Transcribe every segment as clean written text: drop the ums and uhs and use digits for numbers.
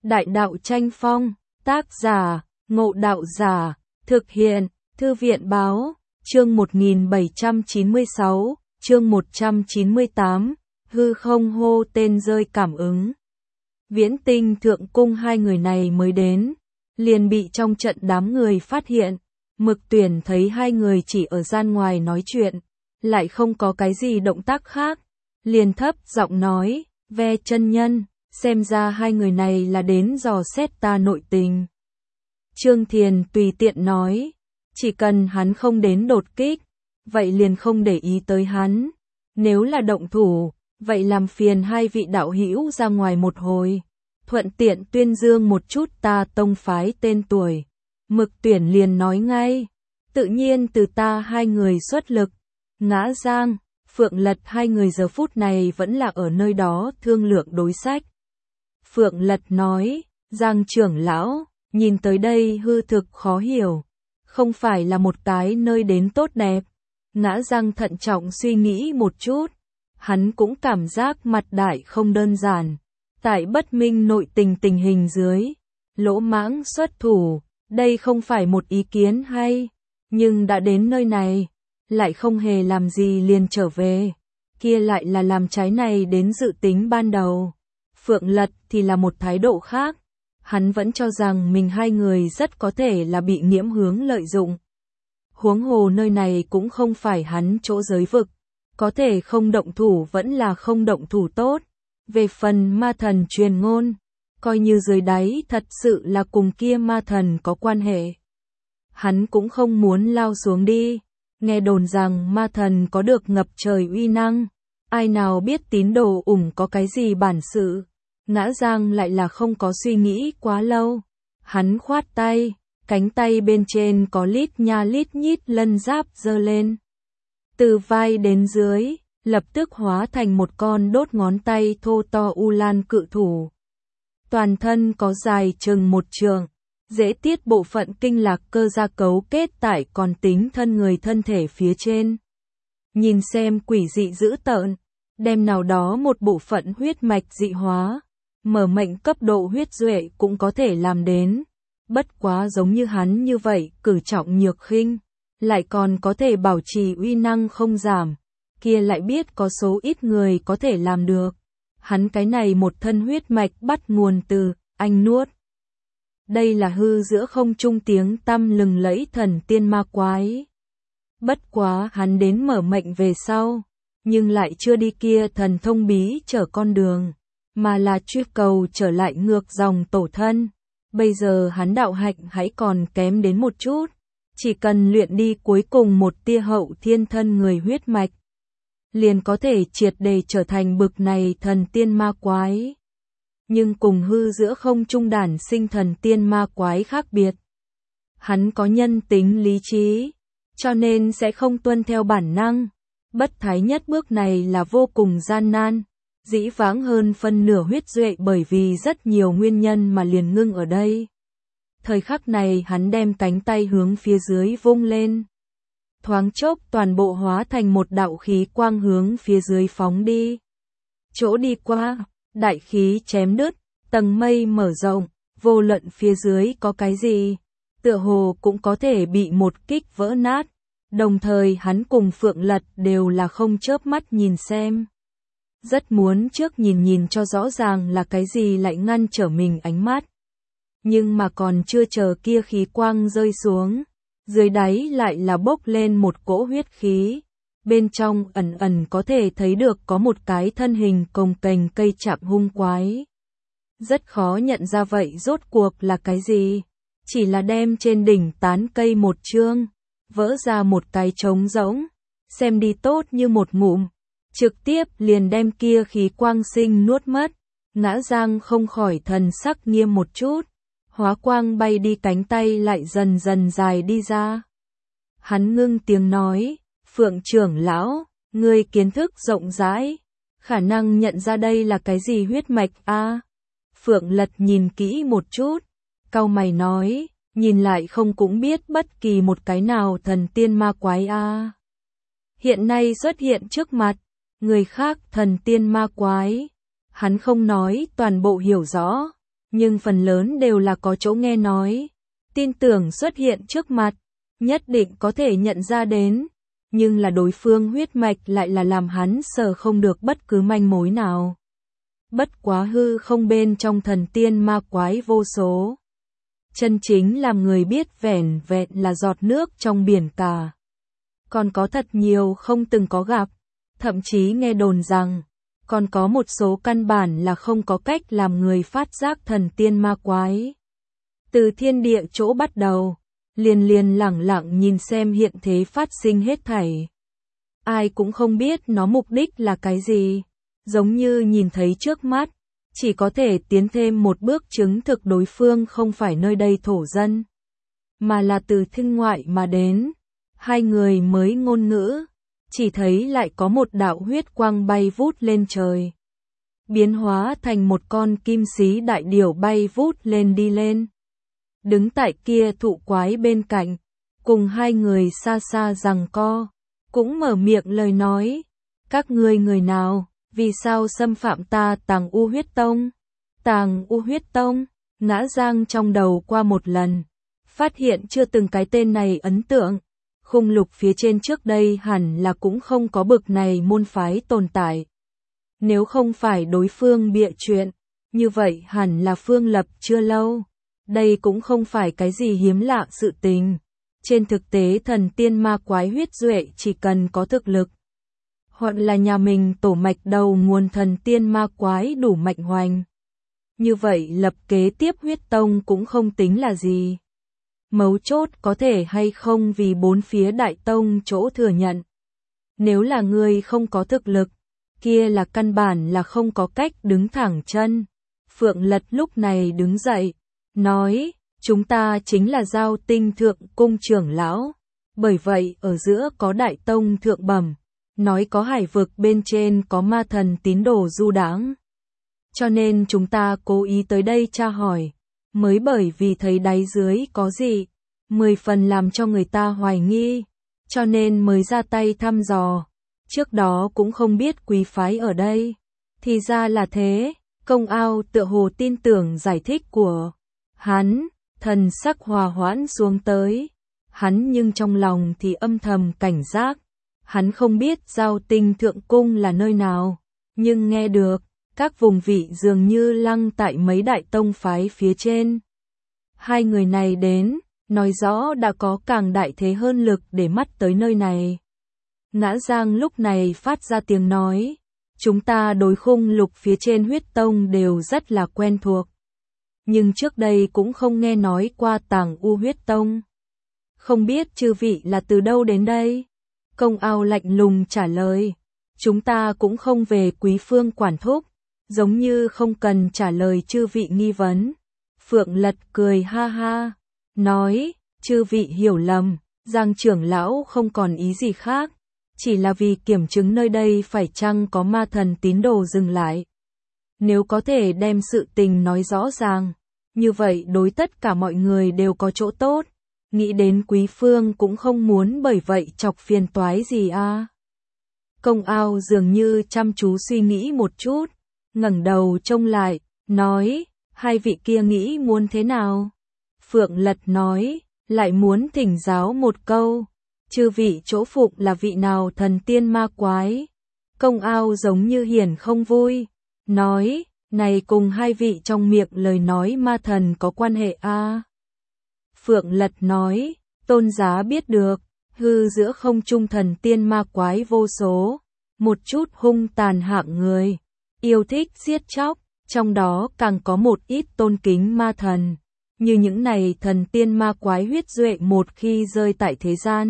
Đại đạo tranh phong, tác giả, Ngộ Đạo Giả, thực hiện, Thư viện báo, chương 1796, chương 198, hư không hô tên rơi cảm ứng. Viễn Tinh Thượng Cung hai người này mới đến, liền bị trong trận đám người phát hiện. Mực Tuyển thấy hai người chỉ ở gian ngoài nói chuyện, lại không có cái gì động tác khác, liền thấp giọng nói, Ve chân nhân, xem ra hai người này là đến dò xét ta nội tình. Trương Thiền tùy tiện nói, chỉ cần hắn không đến đột kích, vậy liền không để ý tới hắn. Nếu là động thủ, vậy làm phiền hai vị đạo hữu ra ngoài một hồi, thuận tiện tuyên dương một chút ta tông phái tên tuổi. Mực Tuyển liền nói ngay, tự nhiên từ ta hai người xuất lực. Ngã Giang, Phượng Lật hai người giờ phút này vẫn là ở nơi đó thương lượng đối sách. Phượng Lật nói, Giang trưởng lão, nhìn tới đây hư thực khó hiểu, không phải là một cái nơi đến tốt đẹp. Ngã Giang thận trọng suy nghĩ một chút, hắn cũng cảm giác mặt đại không đơn giản. Tại bất minh nội tình hình dưới, lỗ mãng xuất thủ, đây không phải một ý kiến hay, nhưng đã đến nơi này, lại không hề làm gì liền trở về, kia lại là làm trái này đến dự tính ban đầu. Phượng Lật thì là một thái độ khác, hắn vẫn cho rằng mình hai người rất có thể là bị nhiễm hướng lợi dụng. Huống hồ nơi này cũng không phải hắn chỗ giới vực, có thể không động thủ vẫn là không động thủ tốt. Về phần ma thần truyền ngôn, coi như dưới đáy thật sự là cùng kia ma thần có quan hệ, hắn cũng không muốn lao xuống đi. Nghe đồn rằng ma thần có được ngập trời uy năng, ai nào biết tín đồ ủng có cái gì bản sự. Ngã Giang lại là không có suy nghĩ quá lâu, hắn khoát tay, cánh tay bên trên có lít nha lít nhít lân giáp giơ lên, từ vai đến dưới, lập tức hóa thành một con đốt ngón tay thô to u lan cự thủ. Toàn thân có dài chừng một trượng, dễ tiết bộ phận kinh lạc cơ gia cấu kết tại còn tính thân người thân thể phía trên. Nhìn xem quỷ dị dữ tợn, đem nào đó một bộ phận huyết mạch dị hóa, mở mệnh cấp độ huyết duệ cũng có thể làm đến. Bất quá giống như hắn như vậy cử trọng nhược khinh, lại còn có thể bảo trì uy năng không giảm, kia lại biết có số ít người có thể làm được. Hắn cái này một thân huyết mạch bắt nguồn từ anh nuốt. Đây là hư giữa không trung tiếng tăm lừng lẫy thần tiên ma quái. Bất quá hắn đến mở mệnh về sau, nhưng lại chưa đi kia thần thông bí trở con đường, mà là truy cầu trở lại ngược dòng tổ thân. Bây giờ hắn đạo hạnh hãy còn kém đến một chút, chỉ cần luyện đi cuối cùng một tia hậu thiên thân người huyết mạch, liền có thể triệt để trở thành bực này thần tiên ma quái. Nhưng cùng hư giữa không trung đản sinh thần tiên ma quái khác biệt. Hắn có nhân tính lý trí, cho nên sẽ không tuân theo bản năng. Bất thái nhất bước này là vô cùng gian nan, dĩ vãng hơn phân nửa huyết duệ bởi vì rất nhiều nguyên nhân mà liền ngưng ở đây. Thời khắc này hắn đem cánh tay hướng phía dưới vung lên. Thoáng chốc toàn bộ hóa thành một đạo khí quang hướng phía dưới phóng đi. Chỗ đi qua, đại khí chém đứt, tầng mây mở rộng, vô luận phía dưới có cái gì, tựa hồ cũng có thể bị một kích vỡ nát. Đồng thời hắn cùng Phượng Lật đều là không chớp mắt nhìn xem. Rất muốn trước nhìn cho rõ ràng là cái gì lại ngăn trở mình ánh mắt. Nhưng mà còn chưa chờ kia khí quang rơi xuống, dưới đáy lại là bốc lên một cỗ huyết khí. Bên trong ẩn ẩn có thể thấy được có một cái thân hình cồng kềnh cây chạm hung quái. Rất khó nhận ra vậy rốt cuộc là cái gì. Chỉ là đem trên đỉnh tán cây một chương, vỡ ra một cái trống rỗng, xem đi tốt như một ngụm, trực tiếp liền đem kia khí quang sinh nuốt mất. Ngã Giang không khỏi thần sắc nghiêm một chút, hóa quang bay đi cánh tay lại dần dần dài đi ra. Hắn ngưng tiếng nói, Phượng trưởng lão, ngươi kiến thức rộng rãi, khả năng nhận ra đây là cái gì huyết mạch a? Phượng Lật nhìn kỹ một chút, cau mày nói, nhìn lại không cũng biết bất kỳ một cái nào thần tiên ma quái a. Hiện nay xuất hiện trước mặt, người khác thần tiên ma quái, hắn không nói toàn bộ hiểu rõ, nhưng phần lớn đều là có chỗ nghe nói. Tin tưởng xuất hiện trước mặt, nhất định có thể nhận ra đến, nhưng là đối phương huyết mạch lại là làm hắn sờ không được bất cứ manh mối nào. Bất quá hư không bên trong thần tiên ma quái vô số. Chân chính làm người biết vẻn vẹn là giọt nước trong biển cả. Còn có thật nhiều không từng có gặp, thậm chí nghe đồn rằng, còn có một số căn bản là không có cách làm người phát giác thần tiên ma quái. Từ thiên địa chỗ bắt đầu, liền lẳng lặng nhìn xem hiện thế phát sinh hết thảy. Ai cũng không biết nó mục đích là cái gì, giống như nhìn thấy trước mắt, chỉ có thể tiến thêm một bước chứng thực đối phương không phải nơi đây thổ dân, mà là từ thiên ngoại mà đến. Hai người mới ngôn ngữ, chỉ thấy lại có một đạo huyết quang bay vút lên trời. Biến hóa thành một con kim xí đại điểu bay vút lên đi lên. Đứng tại kia thụ quái bên cạnh, cùng hai người xa xa giằng co, cũng mở miệng lời nói. Các ngươi người nào, vì sao xâm phạm ta Tàng U Huyết Tông? Tàng U Huyết Tông, ngã giang trong đầu qua một lần, phát hiện chưa từng cái tên này ấn tượng. Khung lục phía trên trước đây hẳn là cũng không có bực này môn phái tồn tại. Nếu không phải đối phương bịa chuyện, như vậy hẳn là phương lập chưa lâu. Đây cũng không phải cái gì hiếm lạ sự tình. Trên thực tế thần tiên ma quái huyết duệ chỉ cần có thực lực, hoặc là nhà mình tổ mạch đầu nguồn thần tiên ma quái đủ mạnh hoành. Như vậy lập kế tiếp huyết tông cũng không tính là gì. Mấu chốt có thể hay không vì bốn phía đại tông chỗ thừa nhận. Nếu là người không có thực lực, kia là căn bản là không có cách đứng thẳng chân. Phượng Lật lúc này đứng dậy, nói, chúng ta chính là Giao Tinh Thượng Cung trưởng lão. Bởi vậy ở giữa có đại tông thượng bẩm, nói có hải vực bên trên có ma thần tín đồ du đãng. Cho nên chúng ta cố ý tới đây tra hỏi. Mới bởi vì thấy đáy dưới có gì, 10 phần làm cho người ta hoài nghi, cho nên mới ra tay thăm dò. Trước đó cũng không biết quý phái ở đây. Thì ra là thế, Công Ao tựa hồ tin tưởng giải thích của hắn, thần sắc hòa hoãn xuống tới. Hắn nhưng trong lòng thì âm thầm cảnh giác. Hắn không biết Giao Tinh Thượng Cung là nơi nào, nhưng nghe được các vùng vị dường như lăng tại mấy đại tông phái phía trên. Hai người này đến, nói rõ đã có càng đại thế hơn lực để mắt tới nơi này. Ngã Giang lúc này phát ra tiếng nói, chúng ta đối khung lục phía trên huyết tông đều rất là quen thuộc. Nhưng trước đây cũng không nghe nói qua Tàng U Huyết Tông. Không biết chư vị là từ đâu đến đây? Công Ao lạnh lùng trả lời, chúng ta cũng không về quý phương quản thúc. Giống như không cần trả lời chư vị nghi vấn. Phượng Lật cười ha ha, nói, chư vị hiểu lầm, Giang trưởng lão không còn ý gì khác, chỉ là vì kiểm chứng nơi đây phải chăng có ma thần tín đồ dừng lại. Nếu có thể đem sự tình nói rõ ràng, như vậy đối tất cả mọi người đều có chỗ tốt. Nghĩ đến quý phương cũng không muốn bởi vậy chọc phiền toái gì à. Công Ao dường như chăm chú suy nghĩ một chút, ngẩng đầu trông lại, nói, hai vị kia nghĩ muốn thế nào? Phượng Lật nói, lại muốn thỉnh giáo một câu, chư vị chỗ phụng là vị nào thần tiên ma quái? Công Ao giống như hiển không vui, nói, này cùng hai vị trong miệng lời nói ma thần có quan hệ à? Phượng Lật nói, tôn giá biết được, hư giữa không trung thần tiên ma quái vô số, một chút hung tàn hạng người. Yêu thích giết chóc, trong đó càng có một ít tôn kính ma thần. Như những này thần tiên ma quái huyết duệ một khi rơi tại thế gian.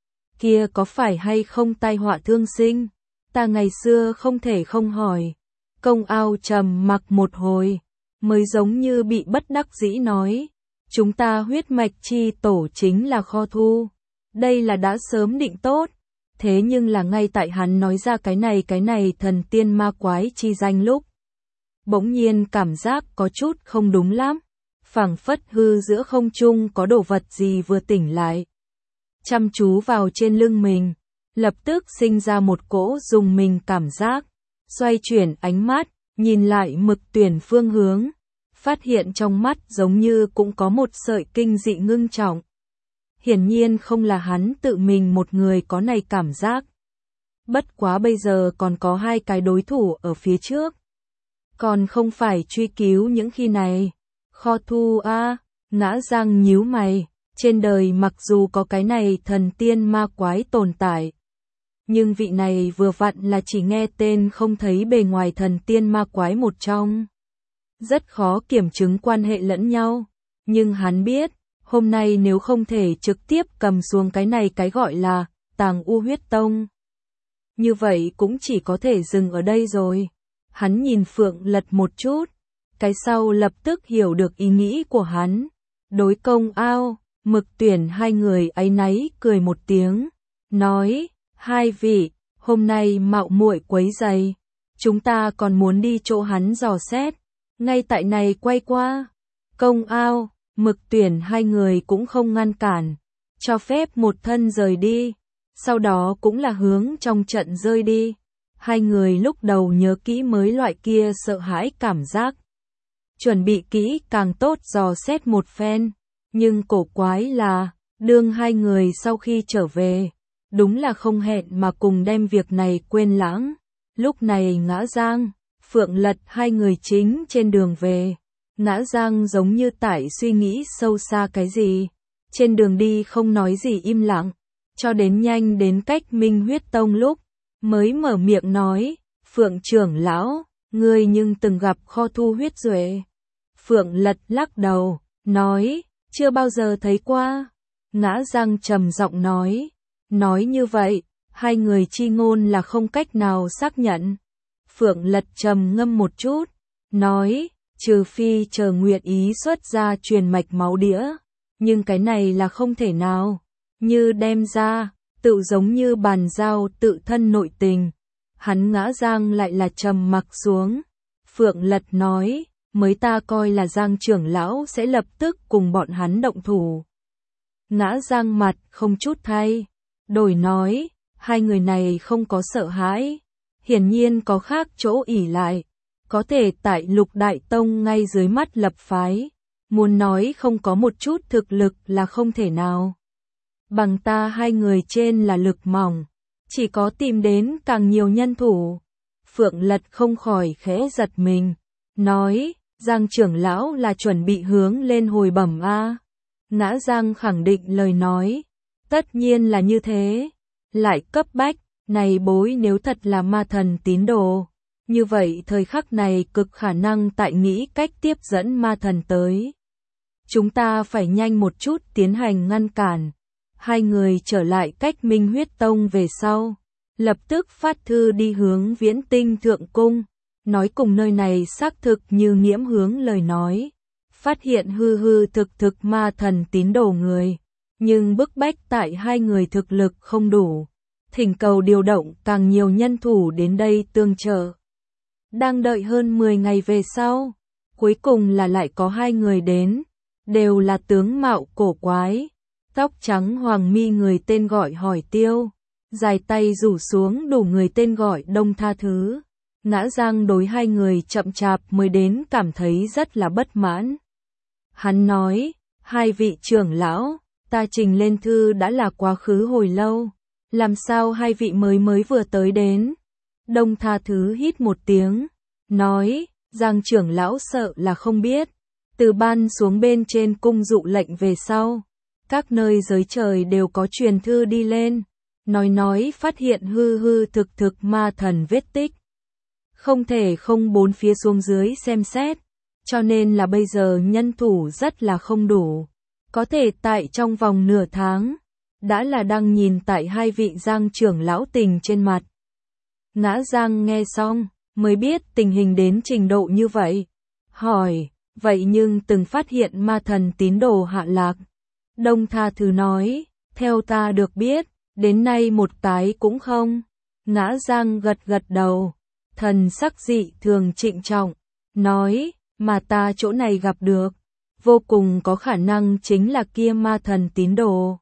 Kia có phải hay không tai họa thương sinh? Ta ngày xưa không thể không hỏi. Công Ao trầm mặc một hồi, mới giống như bị bất đắc dĩ nói. Chúng ta huyết mạch chi tổ chính là kho thu. Đây là đã sớm định tốt. Thế nhưng là ngay tại hắn nói ra cái này thần tiên ma quái chi danh lúc. Bỗng nhiên cảm giác có chút không đúng lắm. Phảng phất hư giữa không trung có đồ vật gì vừa tỉnh lại. Chăm chú vào trên lưng mình. Lập tức sinh ra một cỗ dùng mình cảm giác. Xoay chuyển ánh mắt, nhìn lại mực tuyển phương hướng. phát hiện trong mắt giống như cũng có một sợi kinh dị ngưng trọng. Hiển nhiên không là hắn tự mình một người có này cảm giác. Bất quá bây giờ còn có hai cái đối thủ ở phía trước. Còn không phải truy cứu những khi này. Kho thu a, Ngã Giang nhíu mày, trên đời mặc dù có cái này thần tiên ma quái tồn tại. Nhưng vị này vừa vặn là chỉ nghe tên không thấy bề ngoài thần tiên ma quái một trong. Rất khó kiểm chứng quan hệ lẫn nhau. Nhưng hắn biết, hôm nay nếu không thể trực tiếp cầm xuống cái này cái gọi là Tàng U Huyết Tông. Như vậy cũng chỉ có thể dừng ở đây rồi. Hắn nhìn Phượng Lật một chút, cái sau lập tức hiểu được ý nghĩ của hắn. Đối Công Ao, Mực Tuyển hai người áy náy cười một tiếng, nói, hai vị, hôm nay mạo muội quấy rầy, chúng ta còn muốn đi chỗ hắn dò xét, ngay tại này quay qua. Công Ao, Mực Tuyển hai người cũng không ngăn cản, cho phép một thân rời đi, sau đó cũng là hướng trong trận rơi đi. Hai người lúc đầu nhớ kỹ mới loại kia sợ hãi cảm giác. Chuẩn bị kỹ càng tốt dò xét một phen, nhưng cổ quái là, đương hai người sau khi trở về, đúng là không hẹn mà cùng đem việc này quên lãng. Lúc này Ngã Giang, Phượng Lật hai người chính trên đường về. Ngã Giang giống như tại suy nghĩ sâu xa cái gì. Trên đường đi không nói gì im lặng, cho đến nhanh đến cách Minh Huyết Tông lúc, mới mở miệng nói, Phượng trưởng lão, ngươi nhưng từng gặp Kho Thu Huyết Duệ. Phượng Lật lắc đầu, nói, chưa bao giờ thấy qua. Ngã Giang trầm giọng nói như vậy, hai người chi ngôn là không cách nào xác nhận. Phượng Lật trầm ngâm một chút, nói, trừ phi chờ Nguyệt Ý xuất ra truyền mạch máu đĩa, nhưng cái này là không thể nào, như đem ra, tự giống như bàn giao tự thân nội tình. Hắn Ngã Giang lại là trầm mặc xuống. Phượng Lật nói, mới ta coi là Giang trưởng lão sẽ lập tức cùng bọn hắn động thủ. Ngã Giang mặt không chút thay đổi nói, hai người này không có sợ hãi, hiển nhiên có khác chỗ ỷ lại, có thể tại Lục Đại Tông ngay dưới mắt lập phái, muốn nói không có một chút thực lực là không thể nào. Bằng ta hai người trên là lực mỏng, chỉ có tìm đến càng nhiều nhân thủ. Phượng Lật không khỏi khẽ giật mình, nói, Giang trưởng lão là chuẩn bị hướng lên hồi bẩm a. Ngã Giang khẳng định lời nói, tất nhiên là như thế, lại cấp bách, này bối nếu thật là ma thần tín đồ, như vậy thời khắc này cực khả năng tại nghĩ cách tiếp dẫn ma thần tới. Chúng ta phải nhanh một chút tiến hành ngăn cản. Hai người trở lại cách Minh Huyết Tông về sau, lập tức phát thư đi hướng Viễn Tinh Thượng Cung, nói cùng nơi này xác thực như nghiễm hướng lời nói, phát hiện hư thực ma thần tín đồ người, nhưng bức bách tại hai người thực lực không đủ, thỉnh cầu điều động càng nhiều nhân thủ đến đây tương trợ. Đang đợi hơn 10 ngày về sau, cuối cùng là lại có hai người đến, đều là tướng mạo cổ quái, tóc trắng hoàng mi người tên gọi Hỏi Tiêu, dài tay rủ xuống đủ người tên gọi Đông Tha Thứ. Ngã Giang đối hai người chậm chạp mới đến cảm thấy rất là bất mãn. Hắn nói, hai vị trưởng lão, ta trình lên thư đã là quá khứ hồi lâu, làm sao hai vị mới vừa tới đến. Đông Tha Thứ hít một tiếng, nói, Giang trưởng lão sợ là không biết, từ ban xuống bên trên cung dụ lệnh về sau, các nơi giới trời đều có truyền thư đi lên, nói phát hiện hư thực ma thần vết tích. Không thể không bốn phía xuống dưới xem xét, cho nên là bây giờ nhân thủ rất là không đủ. Có thể tại trong vòng nửa tháng, đã là đang nhìn tại hai vị Giang trưởng lão tình trên mặt. Ngã Giang nghe xong, mới biết tình hình đến trình độ như vậy. Hỏi, vậy nhưng từng phát hiện ma thần tín đồ hạ lạc. Đông Tha Thứ nói, theo ta được biết, đến nay một cái cũng không. Ngã Giang gật đầu, thần sắc dị thường trịnh trọng, nói, mà ta chỗ này gặp được, vô cùng có khả năng chính là kia ma thần tín đồ.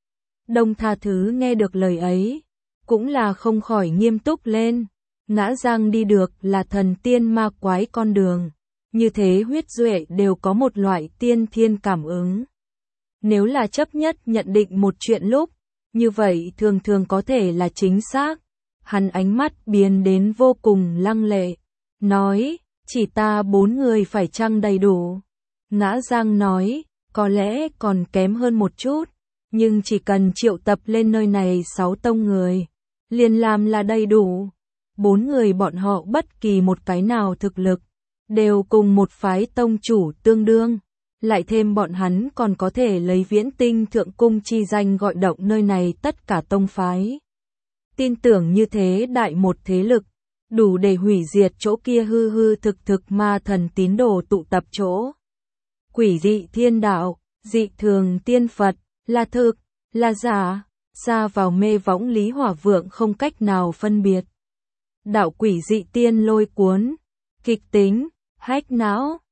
Đông Tha Thứ nghe được lời ấy, cũng là không khỏi nghiêm túc lên. Ngã Giang đi được là thần tiên ma quái con đường, như thế huyết duệ đều có một loại tiên thiên cảm ứng. Nếu là chấp nhất nhận định một chuyện lúc, như vậy thường thường có thể là chính xác. Hắn ánh mắt biến đến vô cùng lăng lệ, nói, chỉ ta 4 người phải chăng đầy đủ? Ngã Giang nói, có lẽ còn kém hơn một chút, nhưng chỉ cần triệu tập lên nơi này 6 tông người, liền làm là đầy đủ. 4 người bọn họ bất kỳ một cái nào thực lực, đều cùng một phái tông chủ tương đương. Lại thêm bọn hắn còn có thể lấy Viễn Tinh Thượng Cung chi danh gọi động nơi này tất cả tông phái. Tin tưởng như thế đại một thế lực, đủ để hủy diệt chỗ kia hư hư thực thực ma thần tín đồ tụ tập chỗ. Quỷ dị thiên đạo, dị thường tiên Phật, là thực, là giả, xa vào mê võng Lý Hỏa Vượng không cách nào phân biệt. Đạo quỷ dị tiên lôi cuốn, kịch tính, hách não.